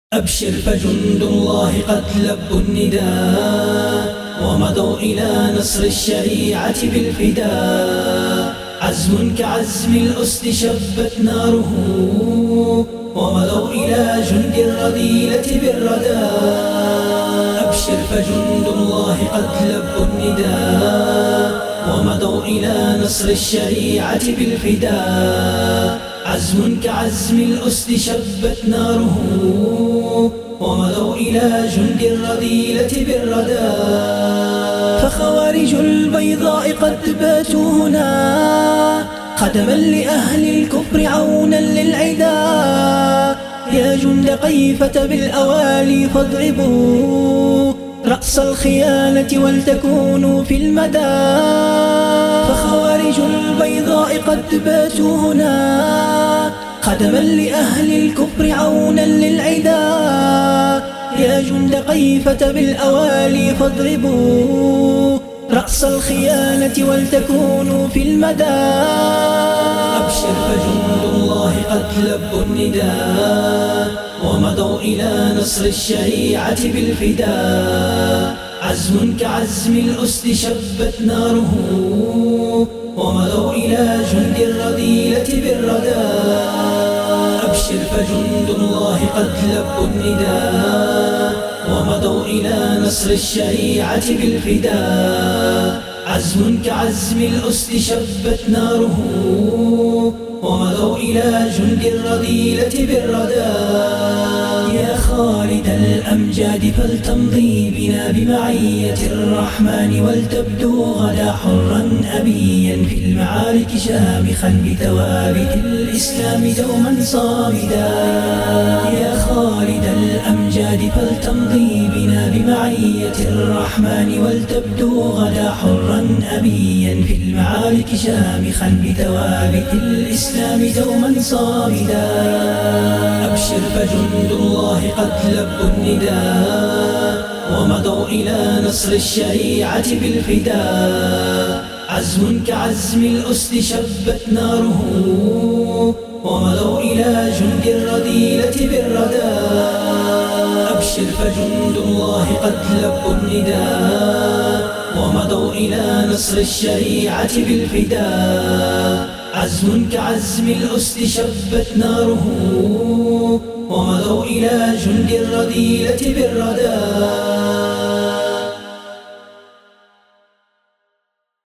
أبشر فجند الله قد لبوا النداء ومضوا إلى نصر الشريعة بالفداء. عزم كعزم الأسد شبت ناره ومضوا إلى جند الرذيلة بالرداء. أبشر فجند الله قد لبوا النداء ومضوا إلى نصر الشريعة بالفداء. عزم كعزم الأسد شبت ناره ومضوا إلى جند الرذيلة بالرداء. فخوارج البيضاء قد باتوا هنا خدما لأهل الكفر عونا للعداء. يا جند قيفة بالأوالي فاضربوا رأس الخيانة ولتكونوا في المدى. فخوارج البيضاء قد باتوا هنا خدما لأهل الكفر عونا للعداء. يا جند قيفة بالأوالي فاضربوا رأس الخيانة ولتكونوا في المدى. أبشر فجند الله قد لبوا النداء ومضوا إلى نصر الشريعة بالفداء. عزم كعزم الأسد شبت ناره ومضوا إلى جند الرذيلة بالرداء. أبشر فجند الله قد لبوا النداء ومضوا إلى نصر الشريعة بالفداء. عزم كعزم الأسد شبت ناره ومضوا إلى جند الرذيلة بالرداء. يا خالد الأمجاد فلتمضي بنا بمعية الرحمن ولتبدو غدا حرا أبيا في المعارك شامخا بثوابت الإسلام دوما صامدا. يا خالد الأمجاد فلتمضي بنا بمعية الرحمن ولتبدو غدا حرا أبيا في المعارك شامخا بثوابت الإسلام دوما صامدا. أبشر فجند الله قد لبوا النداء ومضوا إلى نصر الشريعة بالفداء. عزم كعزم الأسد شبت ناره ومضوا إلى جند الرذيلة بالرداء. أبشر فجند الله قد لبوا النداء ومضوا إلى نصر الشريعة بالفداء. عزم كعزم الأسد شبت ناره ومضوا إلى جند الرذيلة بالرداء.